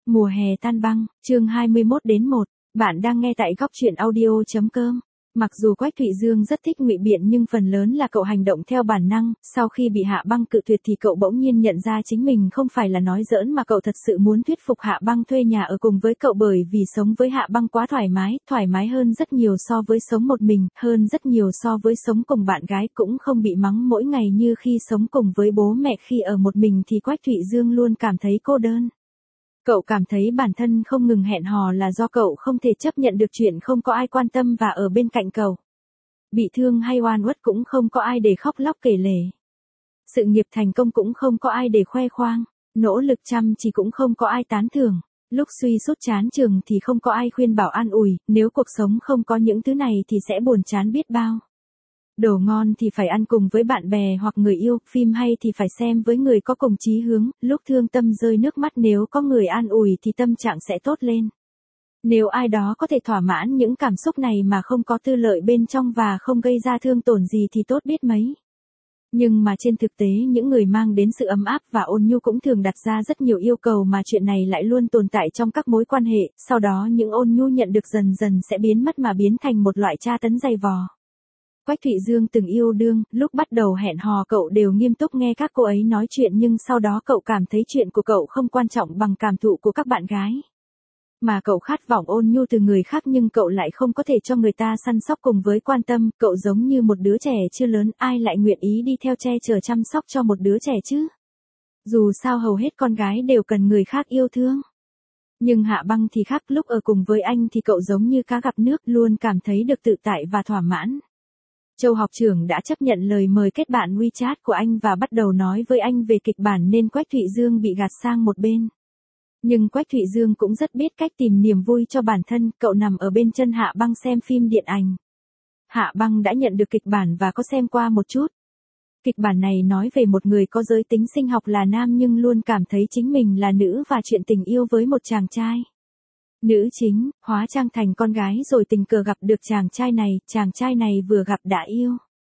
Mùa hè tan băng, chương 21-1, bạn đang nghe tại góc truyện audio.com. Mặc dù Quách Thụy Dương rất thích ngụy biện nhưng phần lớn là cậu hành động theo bản năng, sau khi bị Hạ Băng cự tuyệt thì cậu bỗng nhiên nhận ra chính mình không phải là nói giỡn mà cậu thật sự muốn thuyết phục Hạ Băng thuê nhà ở cùng với cậu bởi vì sống với Hạ Băng quá thoải mái hơn rất nhiều so với sống một mình, hơn rất nhiều so với sống cùng bạn gái cũng không bị mắng mỗi ngày như khi sống cùng với bố mẹ. Khi ở một mình thì Quách Thụy Dương luôn cảm thấy cô đơn. Cậu cảm thấy bản thân không ngừng hẹn hò là do cậu không thể chấp nhận được chuyện không có ai quan tâm và ở bên cạnh cậu. Bị thương hay oan uất cũng không có ai để khóc lóc kể lể. Sự nghiệp thành công cũng không có ai để khoe khoang. Nỗ lực chăm chỉ cũng không có ai tán thưởng. Lúc suy sút chán chường thì không có ai khuyên bảo an ủi, nếu cuộc sống không có những thứ này thì sẽ buồn chán biết bao. Đồ ngon thì phải ăn cùng với bạn bè hoặc người yêu, phim hay thì phải xem với người có cùng chí hướng, lúc thương tâm rơi nước mắt nếu có người an ủi thì tâm trạng sẽ tốt lên. Nếu ai đó có thể thỏa mãn những cảm xúc này mà không có tư lợi bên trong và không gây ra thương tổn gì thì tốt biết mấy. Nhưng mà trên thực tế những người mang đến sự ấm áp và ôn nhu cũng thường đặt ra rất nhiều yêu cầu mà chuyện này lại luôn tồn tại trong các mối quan hệ, sau đó những ôn nhu nhận được dần dần sẽ biến mất mà biến thành một loại tra tấn dày vò. Quách Thụy Dương từng yêu đương, lúc bắt đầu hẹn hò cậu đều nghiêm túc nghe các cô ấy nói chuyện nhưng sau đó cậu cảm thấy chuyện của cậu không quan trọng bằng cảm thụ của các bạn gái. Mà cậu khát vọng ôn nhu từ người khác nhưng cậu lại không có thể cho người ta săn sóc cùng với quan tâm, cậu giống như một đứa trẻ chưa lớn, ai lại nguyện ý đi theo che chở chăm sóc cho một đứa trẻ chứ? Dù sao hầu hết con gái đều cần người khác yêu thương. Nhưng Hạ Băng thì khác, lúc ở cùng với anh thì cậu giống như cá gặp nước, luôn cảm thấy được tự tại và thỏa mãn. Châu học trưởng đã chấp nhận lời mời kết bạn WeChat của anh và bắt đầu nói với anh về kịch bản nên Quách Thụy Dương bị gạt sang một bên. Nhưng Quách Thụy Dương cũng rất biết cách tìm niềm vui cho bản thân, cậu nằm ở bên chân Hạ Băng xem phim điện ảnh. Hạ Băng đã nhận được kịch bản và có xem qua một chút. Kịch bản này nói về một người có giới tính sinh học là nam nhưng luôn cảm thấy chính mình là nữ và chuyện tình yêu với một chàng trai. Nữ chính, hóa trang thành con gái rồi tình cờ gặp được chàng trai này vừa gặp đã yêu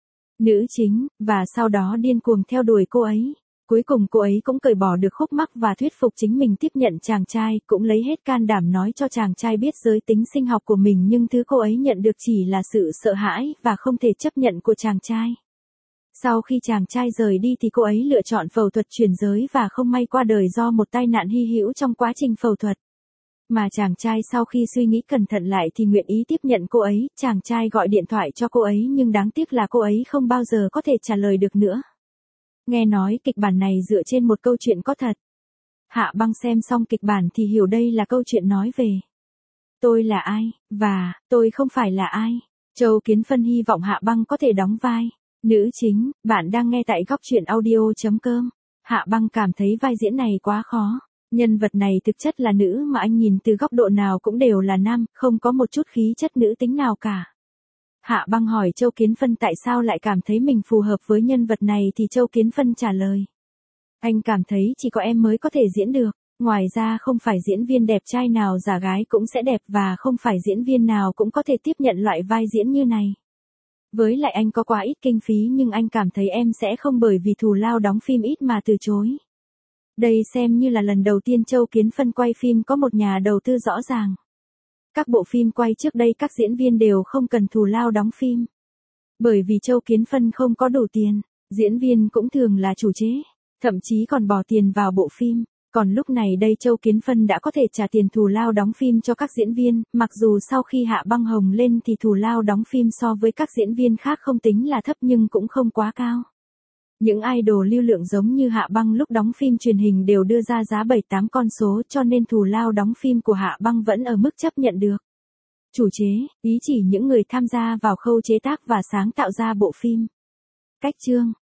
nữ chính, và sau đó điên cuồng theo đuổi cô ấy. Cuối cùng cô ấy cũng cởi bỏ được khúc mắc và thuyết phục chính mình tiếp nhận chàng trai, cũng lấy hết can đảm nói cho chàng trai biết giới tính sinh học của mình nhưng thứ cô ấy nhận được chỉ là sự sợ hãi và không thể chấp nhận của chàng trai. Sau khi chàng trai rời đi thì cô ấy lựa chọn phẫu thuật chuyển giới và không may qua đời do một tai nạn hy hữu trong quá trình phẫu thuật. Mà chàng trai sau khi suy nghĩ cẩn thận lại thì nguyện ý tiếp nhận cô ấy, chàng trai gọi điện thoại cho cô ấy nhưng đáng tiếc là cô ấy không bao giờ có thể trả lời được nữa. Nghe nói kịch bản này dựa trên một câu chuyện có thật. Hạ Băng xem xong kịch bản thì hiểu đây là câu chuyện nói về tôi là ai, và tôi không phải là ai. Châu Kiến Phân hy vọng Hạ Băng có thể đóng vai nữ chính. Bạn đang nghe tại góc truyện audio.com. Hạ Băng cảm thấy vai diễn này quá khó. Nhân vật này thực chất là nữ mà anh nhìn từ góc độ nào cũng đều là nam, không có một chút khí chất nữ tính nào cả. Hạ Băng hỏi Châu Kiến Phân tại sao lại cảm thấy mình phù hợp với nhân vật này thì Châu Kiến Phân trả lời. Anh cảm thấy chỉ có em mới có thể diễn được, ngoài ra không phải diễn viên đẹp trai nào giả gái cũng sẽ đẹp và không phải diễn viên nào cũng có thể tiếp nhận loại vai diễn như này. Với lại anh có quá ít kinh phí nhưng anh cảm thấy em sẽ không bởi vì thù lao đóng phim ít mà từ chối. Đây xem như là lần đầu tiên Châu Kiến Phân quay phim có một nhà đầu tư rõ ràng. Các bộ phim quay trước đây các diễn viên đều không cần thù lao đóng phim. Bởi vì Châu Kiến Phân không có đủ tiền, diễn viên cũng thường là chủ chế, thậm chí còn bỏ tiền vào bộ phim. Còn lúc này đây Châu Kiến Phân đã có thể trả tiền thù lao đóng phim cho các diễn viên, mặc dù sau khi Hạ Băng hồng lên thì thù lao đóng phim so với các diễn viên khác không tính là thấp nhưng cũng không quá cao. Những idol lưu lượng giống như Hạ Băng lúc đóng phim truyền hình đều đưa ra giá 7-8 con số cho nên thù lao đóng phim của Hạ Băng vẫn ở mức chấp nhận được. Chủ chế, ý chỉ những người tham gia vào khâu chế tác và sáng tạo ra bộ phim. Cách chương,